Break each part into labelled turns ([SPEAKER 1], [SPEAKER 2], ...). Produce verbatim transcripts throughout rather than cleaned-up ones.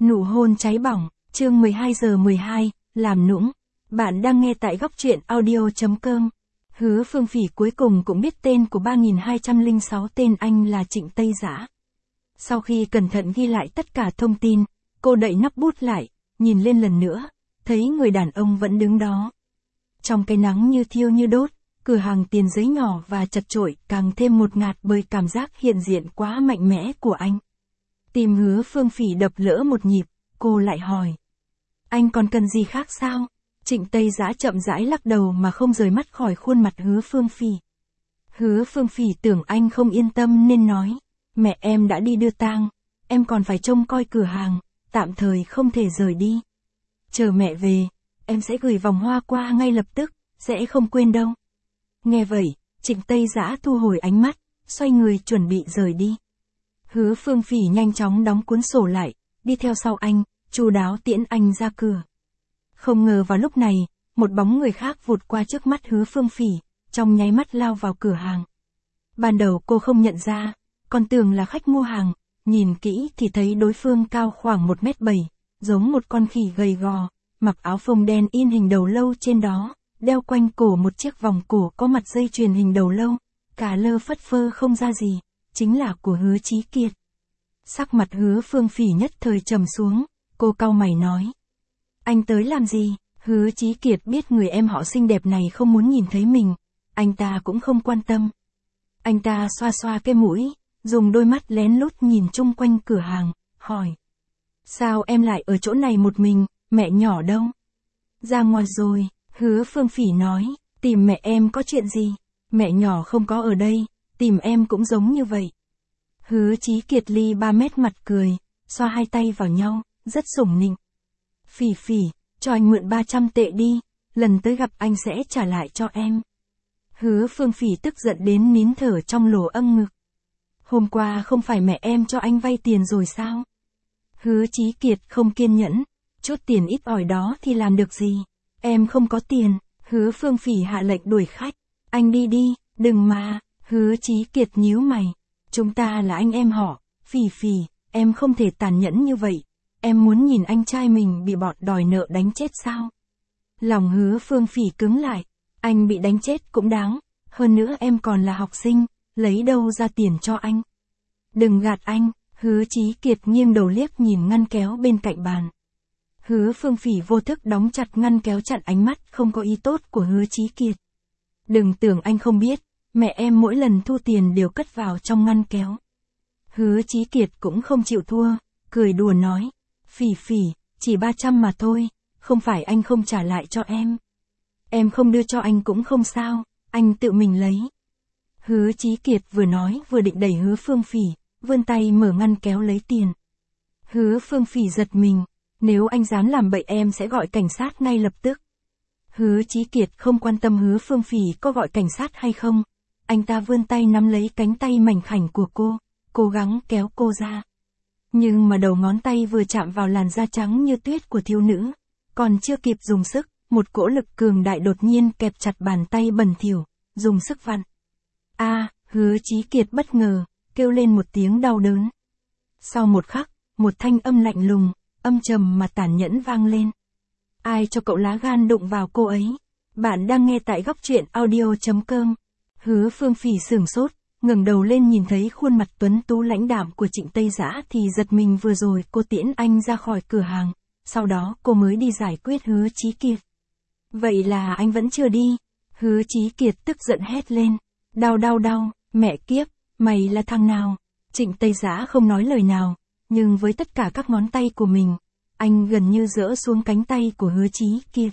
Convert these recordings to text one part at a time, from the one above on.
[SPEAKER 1] Nụ hôn cháy bỏng, chương mười hai giờ mười hai, làm nũng. Bạn đang nghe tại góc truyện audio chấm com. Hứa Phương Phỉ cuối cùng cũng biết tên của ba nghìn hai trăm lẻ sáu, tên anh là Trịnh Tây Giã. Sau khi cẩn thận ghi lại tất cả thông tin, cô đậy nắp bút lại, nhìn lên lần nữa, thấy người đàn ông vẫn đứng đó. Trong cái nắng như thiêu như đốt, cửa hàng tiền giấy nhỏ và chật chội càng thêm ngột ngạt bởi cảm giác hiện diện quá mạnh mẽ của anh. Tim Hứa Phương Phỉ đập lỡ một nhịp, cô lại hỏi. Anh còn cần gì khác sao? Trịnh Tây Giã chậm rãi lắc đầu mà không rời mắt khỏi khuôn mặt Hứa Phương Phỉ. Hứa Phương Phỉ tưởng anh không yên tâm nên nói. Mẹ em đã đi đưa tang, em còn phải trông coi cửa hàng, tạm thời không thể rời đi. Chờ mẹ về, em sẽ gửi vòng hoa qua ngay lập tức, sẽ không quên đâu. Nghe vậy, Trịnh Tây Giã thu hồi ánh mắt, xoay người chuẩn bị rời đi. Hứa Phương Phỉ nhanh chóng đóng cuốn sổ lại, đi theo sau anh, chu đáo tiễn anh ra cửa. Không ngờ vào lúc này, một bóng người khác vụt qua trước mắt Hứa Phương Phỉ, trong nháy mắt lao vào cửa hàng. Ban đầu cô không nhận ra, còn tưởng là khách mua hàng, nhìn kỹ thì thấy đối phương cao khoảng một mét bảy, giống một con khỉ gầy gò, mặc áo phông đen in hình đầu lâu trên đó, đeo quanh cổ một chiếc vòng cổ có mặt dây chuyền hình đầu lâu, cả lơ phất phơ không ra gì, chính là của Hứa Chí Kiệt. Sắc mặt Hứa Phương Phỉ nhất thời trầm xuống, cô cau mày nói. Anh tới làm gì? Hứa Chí Kiệt biết người em họ xinh đẹp này không muốn nhìn thấy mình, anh ta cũng không quan tâm. Anh ta xoa xoa cái mũi, dùng đôi mắt lén lút nhìn chung quanh cửa hàng, hỏi. Sao em lại ở chỗ này một mình, mẹ nhỏ đâu? Ra ngoài rồi, Hứa Phương Phỉ nói, tìm mẹ em có chuyện gì? Mẹ nhỏ không có ở đây, tìm em cũng giống như vậy. Hứa Chí Kiệt ly ba mét mặt cười, xoa hai tay vào nhau, rất sủng nịnh. Phỉ Phỉ, cho anh mượn ba trăm tệ đi, lần tới gặp anh sẽ trả lại cho em. Hứa Phương Phỉ tức giận đến nín thở trong lỗ âm ngực. Hôm qua không phải mẹ em cho anh vay tiền rồi sao? Hứa Chí Kiệt không kiên nhẫn, chút tiền ít ỏi đó thì làm được gì? Em không có tiền. Hứa Phương Phỉ hạ lệnh đuổi khách. Anh đi đi, đừng mà. Hứa Chí Kiệt nhíu mày. Chúng ta là anh em họ, Phỉ Phỉ, em không thể tàn nhẫn như vậy. Em muốn nhìn anh trai mình bị bọn đòi nợ đánh chết sao? Lòng Hứa Phương Phỉ cứng lại. Anh bị đánh chết cũng đáng. Hơn nữa em còn là học sinh, lấy đâu ra tiền cho anh? Đừng gạt anh. Hứa Chí Kiệt nghiêng đầu liếc nhìn ngăn kéo bên cạnh bàn. Hứa Phương Phỉ vô thức đóng chặt ngăn kéo chặn ánh mắt không có ý tốt của Hứa Chí Kiệt. Đừng tưởng anh không biết, mẹ em mỗi lần thu tiền đều cất vào trong ngăn kéo. Hứa Chí Kiệt cũng không chịu thua, cười đùa nói. Phỉ Phỉ, chỉ ba trăm mà thôi, không phải anh không trả lại cho em. Em không đưa cho anh cũng không sao, anh tự mình lấy. Hứa Chí Kiệt vừa nói vừa định đẩy Hứa Phương Phỉ, vươn tay mở ngăn kéo lấy tiền. Hứa Phương Phỉ giật mình, nếu anh dám làm bậy em sẽ gọi cảnh sát ngay lập tức. Hứa Chí Kiệt không quan tâm Hứa Phương Phỉ có gọi cảnh sát hay không, anh ta vươn tay nắm lấy cánh tay mảnh khảnh của cô, cố gắng kéo cô ra. Nhưng mà đầu ngón tay vừa chạm vào làn da trắng như tuyết của thiếu nữ, còn chưa kịp dùng sức, một cỗ lực cường đại đột nhiên kẹp chặt bàn tay bẩn thỉu, dùng sức vặn. A, Hứa Chí Kiệt bất ngờ, kêu lên một tiếng đau đớn. Sau một khắc, một thanh âm lạnh lùng, âm trầm mà tàn nhẫn vang lên. Ai cho cậu lá gan đụng vào cô ấy? Bạn đang nghe tại góc truyện audio chấm com. Hứa Phương Phỉ sửng sốt, ngẩng đầu lên nhìn thấy khuôn mặt tuấn tú lãnh đạm của Trịnh Tây Giã thì giật mình, vừa rồi cô tiễn anh ra khỏi cửa hàng, sau đó cô mới đi giải quyết Hứa Chí Kiệt. Vậy là anh vẫn chưa đi? Hứa Chí Kiệt tức giận hét lên. Đau đau đau, mẹ kiếp, mày là thằng nào? Trịnh Tây Giã không nói lời nào, nhưng với tất cả các ngón tay của mình, anh gần như giỡ xuống cánh tay của Hứa Chí Kiệt.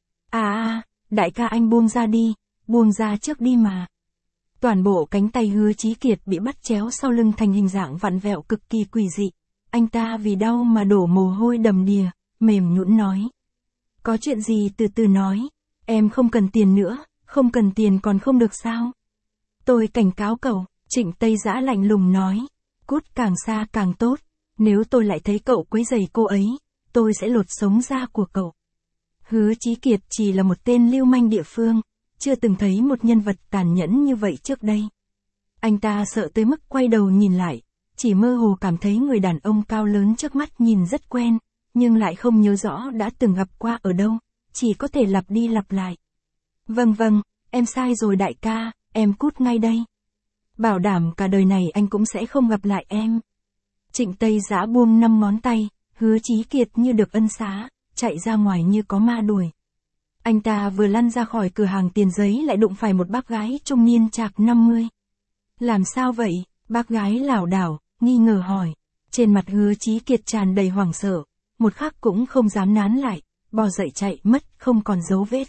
[SPEAKER 1] À à, đại ca anh buông ra đi, buông ra trước đi mà. Toàn bộ cánh tay Hứa Chí Kiệt bị bắt chéo sau lưng thành hình dạng vặn vẹo cực kỳ quỷ dị. Anh ta vì đau mà đổ mồ hôi đầm đìa, mềm nhũn nói. Có chuyện gì từ từ nói, em không cần tiền nữa, không cần tiền còn không được sao? Tôi cảnh cáo cậu, Trịnh Tây Giã lạnh lùng nói. Cút càng xa càng tốt, nếu tôi lại thấy cậu quấy rầy cô ấy, tôi sẽ lột sống da của cậu. Hứa Chí Kiệt chỉ là một tên lưu manh địa phương, chưa từng thấy một nhân vật tàn nhẫn như vậy trước đây. Anh ta sợ tới mức quay đầu nhìn lại, chỉ mơ hồ cảm thấy người đàn ông cao lớn trước mắt nhìn rất quen, nhưng lại không nhớ rõ đã từng gặp qua ở đâu, chỉ có thể lặp đi lặp lại. Vâng vâng, em sai rồi đại ca, em cút ngay đây. Bảo đảm cả đời này anh cũng sẽ không gặp lại em. Trịnh Tây Dã buông năm ngón tay, Hứa Chí Kiệt như được ân xá, chạy ra ngoài như có ma đuổi. Anh ta vừa lăn ra khỏi cửa hàng tiền giấy lại đụng phải một bác gái trung niên chạc năm mươi. Làm sao vậy? Bác gái lảo đảo, nghi ngờ hỏi. Trên mặt Hứa Chí Kiệt tràn đầy hoảng sợ, một khắc cũng không dám nán lại, bò dậy chạy mất không còn dấu vết.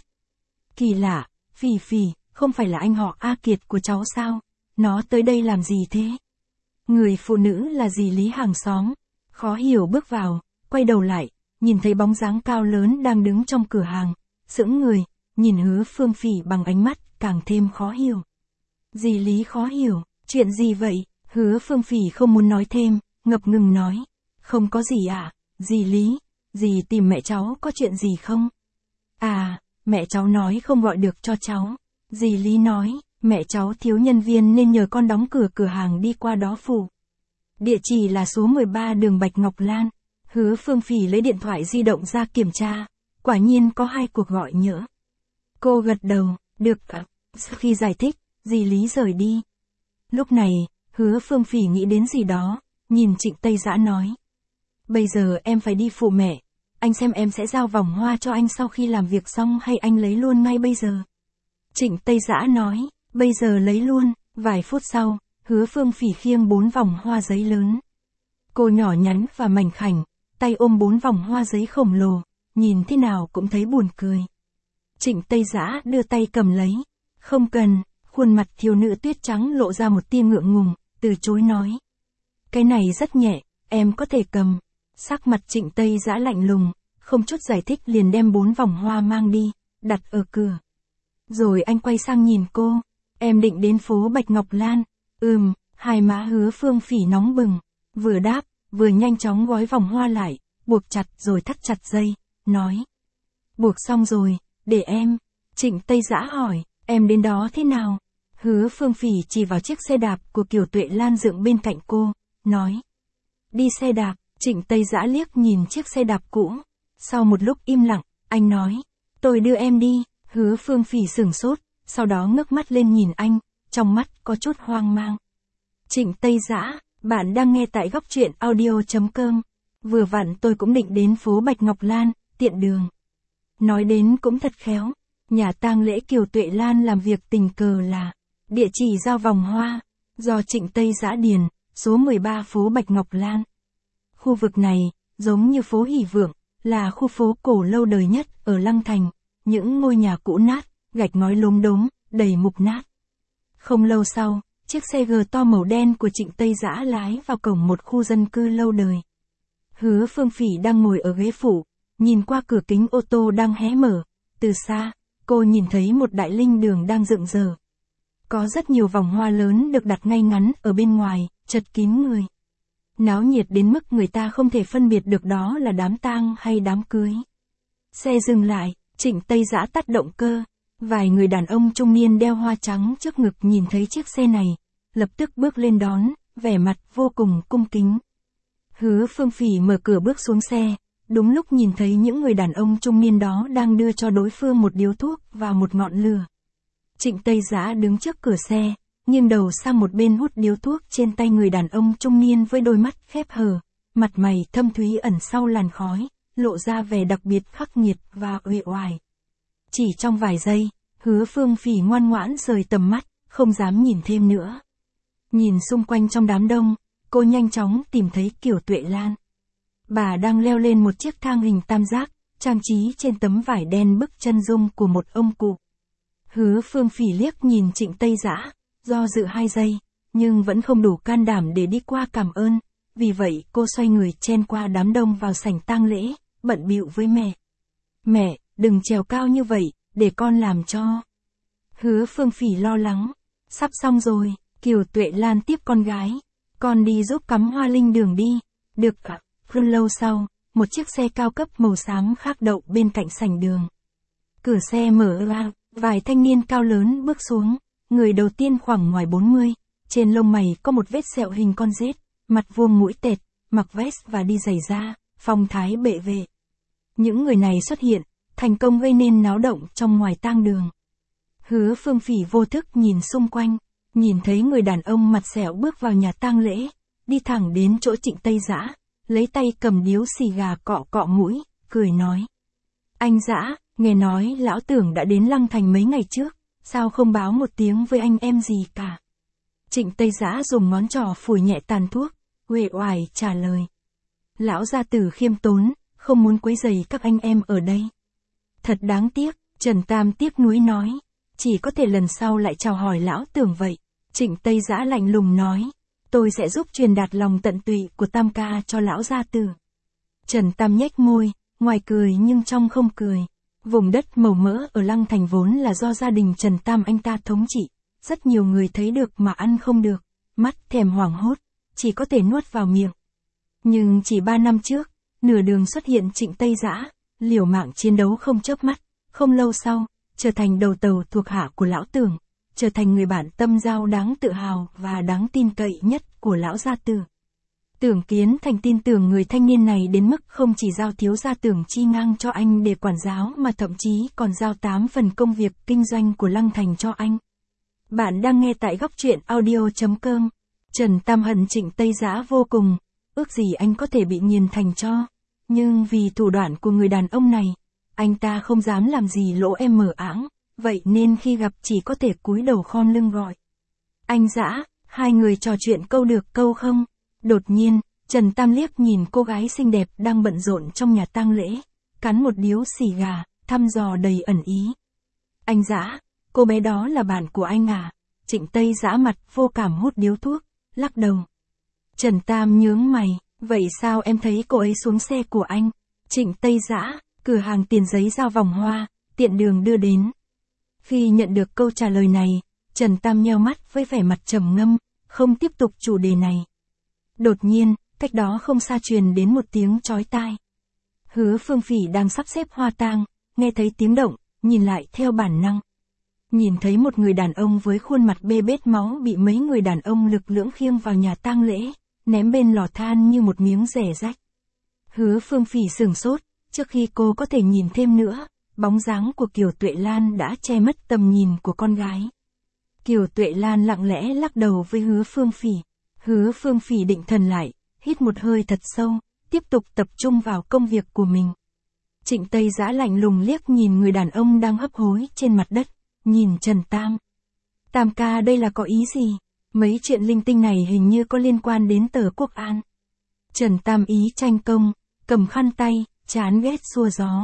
[SPEAKER 1] Kỳ lạ, Phỉ Phỉ, không phải là anh họ A Kiệt của cháu sao? Nó tới đây làm gì thế? Người phụ nữ là dì Lý hàng xóm, khó hiểu bước vào, quay đầu lại, nhìn thấy bóng dáng cao lớn đang đứng trong cửa hàng, sững người, nhìn Hứa Phương Phỉ bằng ánh mắt càng thêm khó hiểu. Dì Lý khó hiểu, chuyện gì vậy? Hứa Phương Phỉ không muốn nói thêm, ngập ngừng nói, không có gì ạ, à? Dì Lý, dì tìm mẹ cháu có chuyện gì không? À, mẹ cháu nói không gọi được cho cháu. Dì Lý nói, mẹ cháu thiếu nhân viên nên nhờ con đóng cửa cửa hàng đi qua đó phụ. Địa chỉ là số mười ba đường Bạch Ngọc Lan. Hứa Phương Phỉ lấy điện thoại di động ra kiểm tra, quả nhiên có hai cuộc gọi nhỡ. Cô gật đầu, được ạ. Sau khi giải thích, dì Lý rời đi. Lúc này, Hứa Phương Phỉ nghĩ đến gì đó, nhìn Trịnh Tây Dã nói. Bây giờ em phải đi phụ mẹ, anh xem em sẽ giao vòng hoa cho anh sau khi làm việc xong hay anh lấy luôn ngay bây giờ. Trịnh Tây Dã nói, bây giờ lấy luôn. Vài phút sau, Hứa Phương Phỉ khiêng bốn vòng hoa giấy lớn. Cô nhỏ nhắn và mảnh khảnh, tay ôm bốn vòng hoa giấy khổng lồ, nhìn thế nào cũng thấy buồn cười. Trịnh Tây Dã đưa tay cầm lấy. Không cần, khuôn mặt thiếu nữ tuyết trắng lộ ra một tia ngượng ngùng, từ chối nói. Cái này rất nhẹ, em có thể cầm. Sắc mặt Trịnh Tây Dã lạnh lùng, không chút giải thích liền đem bốn vòng hoa mang đi, đặt ở cửa. Rồi anh quay sang nhìn cô, em định đến phố Bạch Ngọc Lan. Ừm, hai má Hứa Phương Phỉ nóng bừng, vừa đáp, vừa nhanh chóng gói vòng hoa lại, buộc chặt rồi thắt chặt dây, nói. Buộc xong rồi, để em. Trịnh Tây Dã hỏi, em đến đó thế nào? Hứa Phương Phỉ chỉ vào chiếc xe đạp của Kiều Tuệ Lan dựng bên cạnh cô, nói. Đi xe đạp. Trịnh Tây Dã liếc nhìn chiếc xe đạp cũ. Sau một lúc im lặng, anh nói, tôi đưa em đi. Hứa Phương Phỉ sửng sốt, sau đó ngước mắt lên nhìn anh, trong mắt có chút hoang mang. Trịnh Tây Dã, bạn đang nghe tại góc truyện audio chấm com. Vừa vặn tôi cũng định đến phố Bạch Ngọc Lan, tiện đường. Nói đến cũng thật khéo, nhà tang lễ Kiều Tuệ Lan làm việc tình cờ là địa chỉ giao vòng hoa, do Trịnh Tây Dã điền, số mười ba phố Bạch Ngọc Lan. Khu vực này, giống như phố Hỷ Vượng, là khu phố cổ lâu đời nhất ở Lăng Thành, những ngôi nhà cũ nát, gạch ngói lốm đốm, đầy mục nát. Không lâu sau, chiếc xe gờ to màu đen của Trịnh Tây Dã lái vào cổng một khu dân cư lâu đời. Hứa Phương Phỉ đang ngồi ở ghế phụ, nhìn qua cửa kính ô tô đang hé mở, từ xa, cô nhìn thấy một đại linh đường đang dựng dở. Có rất nhiều vòng hoa lớn được đặt ngay ngắn ở bên ngoài, chật kín người. Náo nhiệt đến mức người ta không thể phân biệt được đó là đám tang hay đám cưới. Xe dừng lại, Trịnh Tây Dã tắt động cơ. Vài người đàn ông trung niên đeo hoa trắng trước ngực nhìn thấy chiếc xe này, lập tức bước lên đón, vẻ mặt vô cùng cung kính. Hứa Phương Phỉ mở cửa bước xuống xe, đúng lúc nhìn thấy những người đàn ông trung niên đó đang đưa cho đối phương một điếu thuốc và một ngọn lửa. Trịnh Tây Dã đứng trước cửa xe, nghiêng đầu sang một bên hút điếu thuốc trên tay người đàn ông trung niên với đôi mắt khép hờ, mặt mày thâm thúy ẩn sau làn khói, lộ ra vẻ đặc biệt khắc nghiệt và uể oải. Chỉ trong vài giây, Hứa Phương Phỉ ngoan ngoãn rời tầm mắt, không dám nhìn thêm nữa. Nhìn xung quanh trong đám đông, cô nhanh chóng tìm thấy Kiều Tuệ Lan. Bà đang leo lên một chiếc thang hình tam giác, trang trí trên tấm vải đen bức chân dung của một ông cụ. Hứa Phương Phỉ liếc nhìn Trịnh Tây Dã, do dự hai giây, nhưng vẫn không đủ can đảm để đi qua cảm ơn, vì vậy cô xoay người chen qua đám đông vào sảnh tang lễ, bận bịu với mẹ. Mẹ, đừng trèo cao như vậy, để con làm cho. Hứa Phương Phỉ lo lắng. Sắp xong rồi, Kiều Tuệ Lan tiếp con gái. Con đi giúp cắm hoa linh đường đi. Được ạ. Không lâu sau, một chiếc xe cao cấp màu xám khác đậu bên cạnh sảnh đường. Cửa xe mở ra, vài thanh niên cao lớn bước xuống. Người đầu tiên khoảng ngoài bốn mươi, trên lông mày có một vết sẹo hình con rết, mặt vuông mũi tẹt, mặc vest và đi giày da, phong thái bệ vệ. Những người này xuất hiện, thành công gây nên náo động trong ngoài tang đường. Hứa Phương Phỉ vô thức nhìn xung quanh, nhìn thấy người đàn ông mặt sẹo bước vào nhà tang lễ, đi thẳng đến chỗ Trịnh Tây Dã, lấy tay cầm điếu xì gà cọ cọ mũi, cười nói. Anh Dã, nghe nói lão Tưởng đã đến Lăng Thành mấy ngày trước, sao không báo một tiếng với anh em gì cả? Trịnh Tây Dã dùng ngón trỏ phủi nhẹ tàn thuốc, uể oải trả lời. Lão gia tử khiêm tốn, không muốn quấy rầy các anh em ở đây. Thật đáng tiếc, Trần Tam tiếc nuối nói. Chỉ có thể lần sau lại chào hỏi lão Tưởng vậy. Trịnh Tây Dã lạnh lùng nói. Tôi sẽ giúp truyền đạt lòng tận tụy của Tam ca cho lão gia tử. Trần Tam nhếch môi, ngoài cười nhưng trong không cười. Vùng đất màu mỡ ở Lăng Thành vốn là do gia đình Trần Tam anh ta thống trị. Rất nhiều người thấy được mà ăn không được, mắt thèm hoảng hốt, chỉ có thể nuốt vào miệng. Nhưng chỉ ba năm trước, nửa đường xuất hiện Trịnh Tây Dã, liều mạng chiến đấu không chớp mắt, không lâu sau, trở thành đầu tàu thuộc hạ của lão Tưởng, trở thành người bạn tâm giao đáng tự hào và đáng tin cậy nhất của lão gia tử. Tưởng Kiến Thành tin tưởng người thanh niên này đến mức không chỉ giao thiếu gia Tưởng chi ngang cho anh để quản giáo mà thậm chí còn giao tám phần công việc kinh doanh của Lăng Thành cho anh. Bạn đang nghe tại góc truyện audio chấm com. Trần Tam hận Trịnh Tây Dã vô cùng, ước gì anh có thể bị nghiền thành tro. Nhưng vì thủ đoạn của người đàn ông này, anh ta không dám làm gì lỗ em mở áng, vậy nên khi gặp chỉ có thể cúi đầu khom lưng gọi. Anh Dã, hai người trò chuyện câu được câu không? Đột nhiên, Trần Tam liếc nhìn cô gái xinh đẹp đang bận rộn trong nhà tang lễ, cắn một điếu xì gà, thăm dò đầy ẩn ý. Anh Dã, cô bé đó là bạn của anh à? Trịnh Tây Dã mặt vô cảm hút điếu thuốc, lắc đầu. Trần Tam nhướng mày, vậy sao em thấy cô ấy xuống xe của anh? Trịnh Tây Dã, cửa hàng tiền giấy giao vòng hoa, tiện đường đưa đến. Khi nhận được câu trả lời này, Trần Tam nheo mắt với vẻ mặt trầm ngâm, không tiếp tục chủ đề này. Đột nhiên, cách đó không xa truyền đến một tiếng chói tai. Hứa Phương Phỉ đang sắp xếp hoa tang, nghe thấy tiếng động, nhìn lại theo bản năng. Nhìn thấy một người đàn ông với khuôn mặt bê bết máu bị mấy người đàn ông lực lưỡng khiêng vào nhà tang lễ, ném bên lò than như một miếng rẻ rách. Hứa Phương Phỉ sửng sốt, trước khi cô có thể nhìn thêm nữa, bóng dáng của Kiều Tuệ Lan đã che mất tầm nhìn của con gái. Kiều Tuệ Lan lặng lẽ lắc đầu với Hứa Phương Phỉ. Hứa Phương Phỉ định thần lại, hít một hơi thật sâu, tiếp tục tập trung vào công việc của mình. Trịnh Tây Dã lạnh lùng liếc nhìn người đàn ông đang hấp hối trên mặt đất, nhìn Trần Tam. Tam ca đây là có ý gì? Mấy chuyện linh tinh này hình như có liên quan đến Tờ Quốc An. Trần Tam ý tranh công, cầm khăn tay, chán ghét xua gió.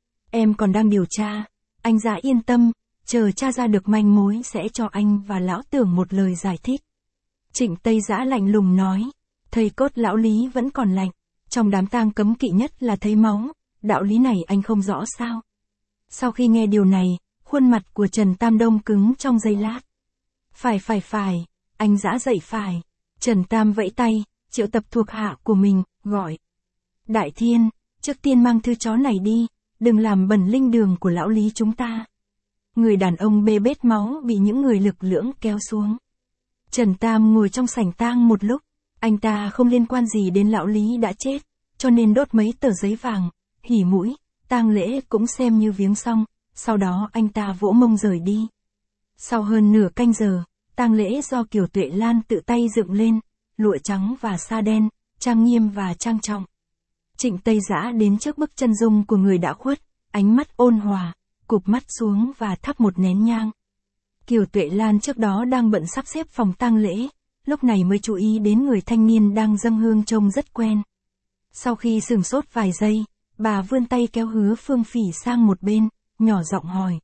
[SPEAKER 1] Em còn đang điều tra, anh Dã yên tâm, chờ tra ra được manh mối sẽ cho anh và lão Tưởng một lời giải thích. Trịnh Tây Dã lạnh lùng nói, thầy cốt lão Lý vẫn còn lạnh, trong đám tang cấm kỵ nhất là thấy máu, đạo lý này anh không rõ sao? Sau khi nghe điều này, khuôn mặt của Trần Tam đông cứng trong giây lát. Phải phải phải, anh Dã dậy phải. Trần Tam vẫy tay, triệu tập thuộc hạ của mình, gọi. Đại Thiên, trước tiên mang thư chó này đi, đừng làm bẩn linh đường của lão Lý chúng ta. Người đàn ông bê bết máu bị những người lực lưỡng kéo xuống. Trần Tam ngồi trong sảnh tang một lúc, anh ta không liên quan gì đến lão Lý đã chết, cho nên đốt mấy tờ giấy vàng, hỉ mũi, tang lễ cũng xem như viếng xong, sau đó anh ta vỗ mông rời đi. Sau hơn nửa canh giờ, tang lễ do Kiều Tuệ Lan tự tay dựng lên, lụa trắng và sa đen, trang nghiêm và trang trọng. Trịnh Tây Dã đến trước bức chân dung của người đã khuất, ánh mắt ôn hòa, cụp mắt xuống và thắp một nén nhang. Kiều Tuệ Lan trước đó đang bận sắp xếp phòng tang lễ, lúc này mới chú ý đến người thanh niên đang dâng hương trông rất quen. Sau khi sửng sốt vài giây, bà vươn tay kéo Hứa Phương Phỉ sang một bên, nhỏ giọng hỏi.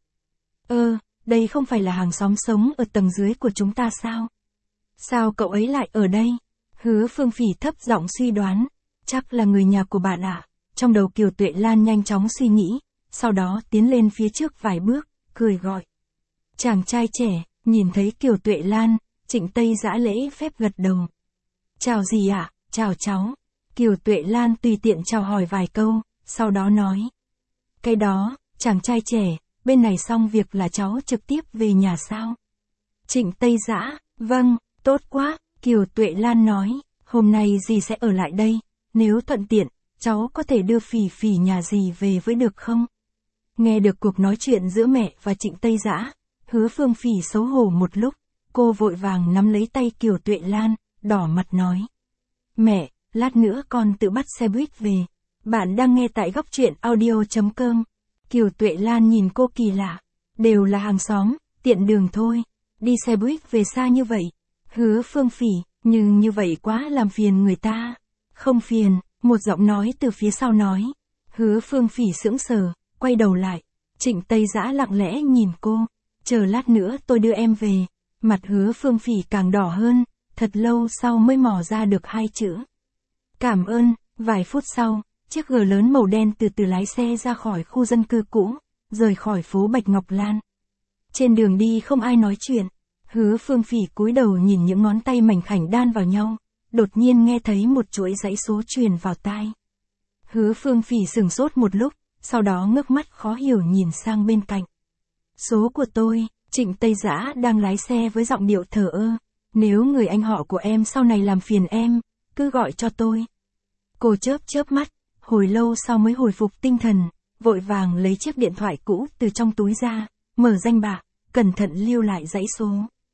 [SPEAKER 1] Ơ, đây không phải là hàng xóm sống ở tầng dưới của chúng ta sao? Sao cậu ấy lại ở đây? Hứa Phương Phỉ thấp giọng suy đoán, chắc là người nhà của bạn ạ. Trong đầu Kiều Tuệ Lan nhanh chóng suy nghĩ, sau đó tiến lên phía trước vài bước, cười gọi. Chàng trai trẻ, nhìn thấy Kiều Tuệ Lan, Trịnh Tây Dã lễ phép gật đầu. Chào gì ạ, chào cháu. Kiều Tuệ Lan tùy tiện chào hỏi vài câu, sau đó nói. Cái đó, chàng trai trẻ, bên này xong việc là cháu trực tiếp về nhà sao? Trịnh Tây Dã, vâng, tốt quá, Kiều Tuệ Lan nói. Hôm nay dì sẽ ở lại đây, nếu thuận tiện, cháu có thể đưa Phỉ Phỉ nhà dì về với được không? Nghe được cuộc nói chuyện giữa mẹ và Trịnh Tây Dã, Hứa Phương Phỉ xấu hổ một lúc, cô vội vàng nắm lấy tay Kiều Tuệ Lan, đỏ mặt nói. Mẹ, lát nữa con tự bắt xe buýt về. Bạn đang nghe tại góc truyện audio.com. Kiều Tuệ Lan nhìn cô kỳ lạ. Đều là hàng xóm, tiện đường thôi. Đi xe buýt về xa như vậy. Hứa Phương Phỉ, nhưng như vậy quá làm phiền người ta. Không phiền, một giọng nói từ phía sau nói. Hứa Phương Phỉ sững sờ, quay đầu lại. Trịnh Tây Dã lặng lẽ nhìn cô. Chờ lát nữa tôi đưa em về. Mặt Hứa Phương Phỉ càng đỏ hơn, thật lâu sau mới mò ra được hai chữ. Cảm ơn. Vài phút sau, chiếc G lớn màu đen từ từ lái xe ra khỏi khu dân cư cũ, rời khỏi phố Bạch Ngọc Lan. Trên đường đi không ai nói chuyện. Hứa Phương Phỉ cúi đầu nhìn những ngón tay mảnh khảnh đan vào nhau, đột nhiên nghe thấy một chuỗi dãy số truyền vào tai. Hứa Phương Phỉ sửng sốt một lúc, sau đó ngước mắt khó hiểu nhìn sang bên cạnh. Số của tôi. Trịnh Tây Dã đang lái xe với giọng điệu thờ ơ. Nếu người anh họ của em sau này làm phiền em, cứ gọi cho tôi. Cô chớp chớp mắt, hồi lâu sau mới hồi phục tinh thần, vội vàng lấy chiếc điện thoại cũ từ trong túi ra, mở danh bạ, cẩn thận lưu lại dãy số.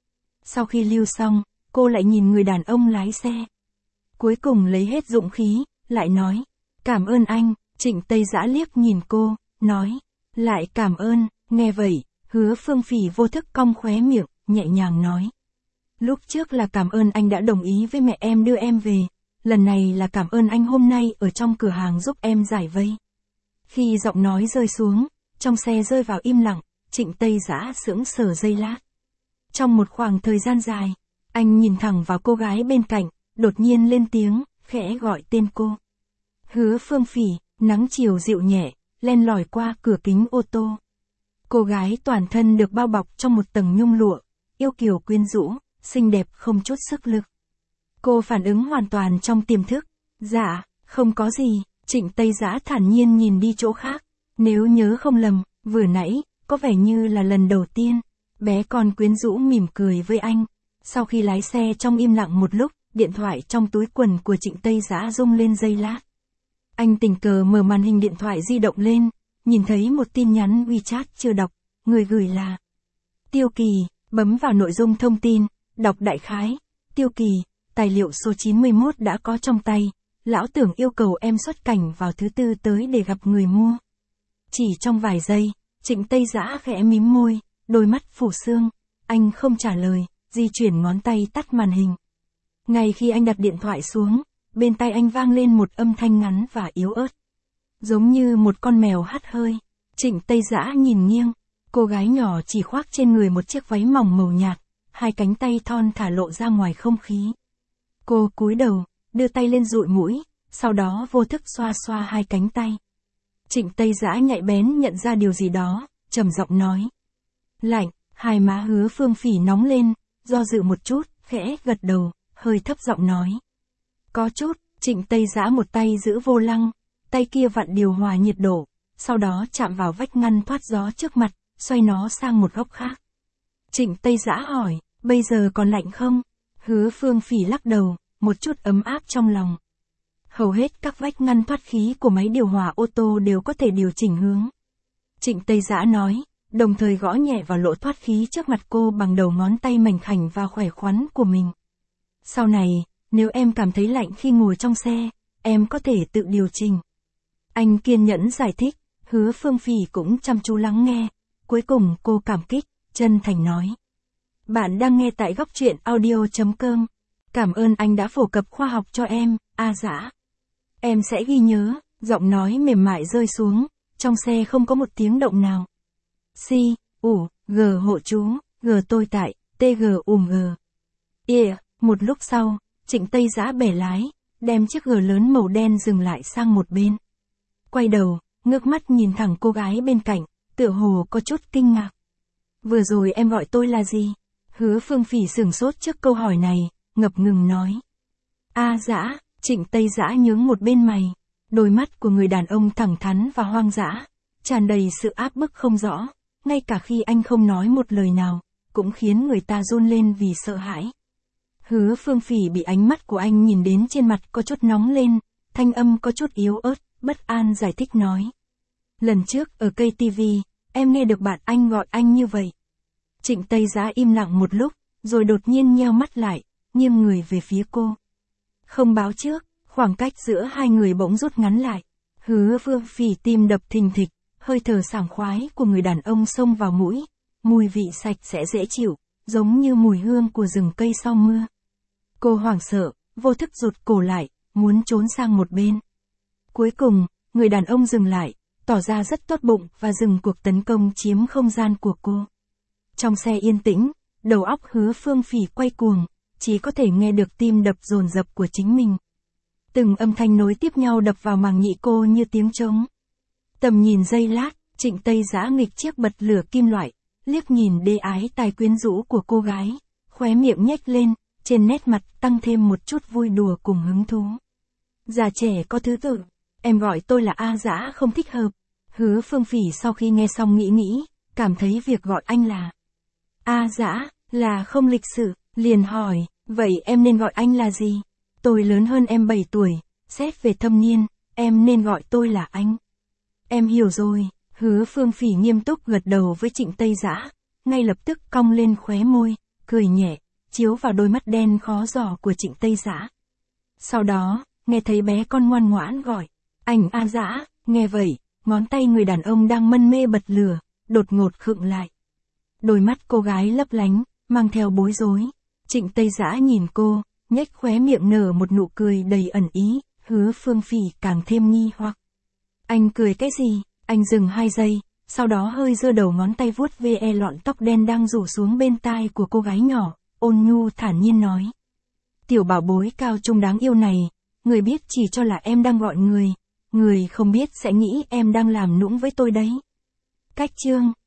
[SPEAKER 1] Sau khi lưu xong, cô lại nhìn người đàn ông lái xe. Cuối cùng lấy hết dũng khí, lại nói, cảm ơn anh. Trịnh Tây Dã liếc nhìn cô, nói, lại cảm ơn. Nghe vậy, Hứa Phương Phỉ vô thức cong khóe miệng, nhẹ nhàng nói. Lúc trước là cảm ơn anh đã đồng ý với mẹ em đưa em về, lần này là cảm ơn anh hôm nay ở trong cửa hàng giúp em giải vây. Khi giọng nói rơi xuống, trong xe rơi vào im lặng, Trịnh Tây Dã sững sờ giây lát. Trong một khoảng thời gian dài, anh nhìn thẳng vào cô gái bên cạnh, đột nhiên lên tiếng, khẽ gọi tên cô. Hứa Phương Phỉ. Nắng chiều dịu nhẹ, len lỏi qua cửa kính ô tô. Cô gái toàn thân được bao bọc trong một tầng nhung lụa, yêu kiều quyến rũ, xinh đẹp không chút sức lực. Cô phản ứng hoàn toàn trong tiềm thức. Dạ, không có gì. Trịnh Tây Dã thản nhiên nhìn đi chỗ khác. Nếu nhớ không lầm, vừa nãy, có vẻ như là lần đầu tiên, bé con quyến rũ mỉm cười với anh. Sau khi lái xe trong im lặng một lúc, điện thoại trong túi quần của Trịnh Tây Dã rung lên giây lát. Anh tình cờ mở màn hình điện thoại di động lên, nhìn thấy một tin nhắn WeChat chưa đọc, người gửi là Tiêu Kỳ. Bấm vào nội dung thông tin, đọc đại khái. Tiêu Kỳ, tài liệu số chín mươi mốt đã có trong tay, lão tưởng yêu cầu em xuất cảnh vào thứ tư tới để gặp người mua. Chỉ trong vài giây, Trịnh Tây Dã khẽ mím môi, đôi mắt phủ sương, anh không trả lời, di chuyển ngón tay tắt màn hình. Ngay khi anh đặt điện thoại xuống, bên tai anh vang lên một âm thanh ngắn và yếu ớt. Giống như một con mèo hắt hơi. Trịnh Tây Dã nhìn nghiêng, cô gái nhỏ chỉ khoác trên người một chiếc váy mỏng màu nhạt, hai cánh tay thon thả lộ ra ngoài không khí. Cô cúi đầu, đưa tay lên dụi mũi, sau đó vô thức xoa xoa hai cánh tay. Trịnh Tây Dã nhạy bén nhận ra điều gì đó, trầm giọng nói. Lạnh. Hai má Hứa Phương Phỉ nóng lên, do dự một chút, khẽ gật đầu, hơi thấp giọng nói. Có chút. Trịnh Tây Dã một tay giữ vô lăng, tay kia vặn điều hòa nhiệt độ, sau đó chạm vào vách ngăn thoát gió trước mặt, xoay nó sang một góc khác. Trịnh Tây Dã hỏi, bây giờ còn lạnh không? Hứa Phương Phỉ lắc đầu, một chút ấm áp trong lòng. Hầu hết các vách ngăn thoát khí của máy điều hòa ô tô đều có thể điều chỉnh hướng. Trịnh Tây Dã nói, đồng thời gõ nhẹ vào lỗ thoát khí trước mặt cô bằng đầu ngón tay mảnh khảnh và khỏe khoắn của mình. Sau này, nếu em cảm thấy lạnh khi ngồi trong xe, em có thể tự điều chỉnh. Anh kiên nhẫn giải thích, Hứa Phương Phỉ cũng chăm chú lắng nghe. Cuối cùng cô cảm kích, chân thành nói. Bạn đang nghe tại góc truyện audio.com. Cảm ơn anh đã phổ cập khoa học cho em, A Dã. Em sẽ ghi nhớ. Giọng nói mềm mại rơi xuống, trong xe không có một tiếng động nào. Si, ủ, G hộ chú, G tôi tại, tê giê ùm G. Yeah, một lúc sau, Trịnh Tây Dã bẻ lái, đem chiếc G lớn màu đen dừng lại sang một bên. Quay đầu, ngước mắt nhìn thẳng cô gái bên cạnh, tựa hồ có chút kinh ngạc. Vừa rồi em gọi tôi là gì? Hứa Phương Phỉ sửng sốt trước câu hỏi này, ngập ngừng nói. A Dã. Trịnh Tây Dã nhướng một bên mày. Đôi mắt của người đàn ông thẳng thắn và hoang dã, tràn đầy sự áp bức không rõ, ngay cả khi anh không nói một lời nào, cũng khiến người ta run lên vì sợ hãi. Hứa Phương Phỉ bị ánh mắt của anh nhìn đến trên mặt có chút nóng lên, thanh âm có chút yếu ớt, bất an giải thích nói. Lần trước ở cây ti vi, em nghe được bạn anh gọi anh như vậy. Trịnh Tây Giã im lặng một lúc, rồi đột nhiên nheo mắt lại, nghiêng người về phía cô. Không báo trước, khoảng cách giữa hai người bỗng rút ngắn lại. Hứa Phương Phỉ tim đập thình thịch, hơi thở sảng khoái của người đàn ông xông vào mũi, mùi vị sạch sẽ dễ chịu, giống như mùi hương của rừng cây sau mưa. Cô hoảng sợ, vô thức rụt cổ lại, muốn trốn sang một bên. Cuối cùng, người đàn ông dừng lại, tỏ ra rất tốt bụng và dừng cuộc tấn công chiếm không gian của cô. Trong xe yên tĩnh, đầu óc Hứa Phương Phỉ quay cuồng, chỉ có thể nghe được tim đập dồn dập của chính mình. Từng âm thanh nối tiếp nhau đập vào màng nhĩ cô như tiếng trống. Tầm nhìn giây lát, Trịnh Tây Giã nghịch chiếc bật lửa kim loại, liếc nhìn đê ái tài quyến rũ của cô gái, khóe miệng nhếch lên, trên nét mặt tăng thêm một chút vui đùa cùng hứng thú. Già trẻ có thứ tự, em gọi tôi là A Giã không thích hợp. Hứa Phương Phỉ sau khi nghe xong nghĩ nghĩ, cảm thấy việc gọi anh là A Giã là không lịch sự, liền hỏi, vậy em nên gọi anh là gì? Tôi lớn hơn em bảy tuổi, xét về thâm niên, em nên gọi tôi là anh. Em hiểu rồi. Hứa Phương Phỉ nghiêm túc gật đầu với Trịnh Tây Giã, ngay lập tức cong lên khóe môi, cười nhẹ, chiếu vào đôi mắt đen khó dò của Trịnh Tây Giã. Sau đó, nghe thấy bé con ngoan ngoãn gọi, anh A Giã, nghe vậy, ngón tay người đàn ông đang mân mê bật lửa, đột ngột khựng lại. Đôi mắt cô gái lấp lánh, mang theo bối rối. Trịnh Tây Giã nhìn cô, nhếch khóe miệng nở một nụ cười đầy ẩn ý, Hứa Phương Phỉ càng thêm nghi hoặc. Anh cười cái gì? Anh dừng hai giây, sau đó hơi giơ đầu ngón tay vuốt ve lọn tóc đen đang rủ xuống bên tai của cô gái nhỏ, ôn nhu thản nhiên nói. Tiểu bảo bối cao trung đáng yêu này, người biết chỉ cho là em đang gọi người, người không biết sẽ nghĩ em đang làm nũng với tôi đấy. Cách chương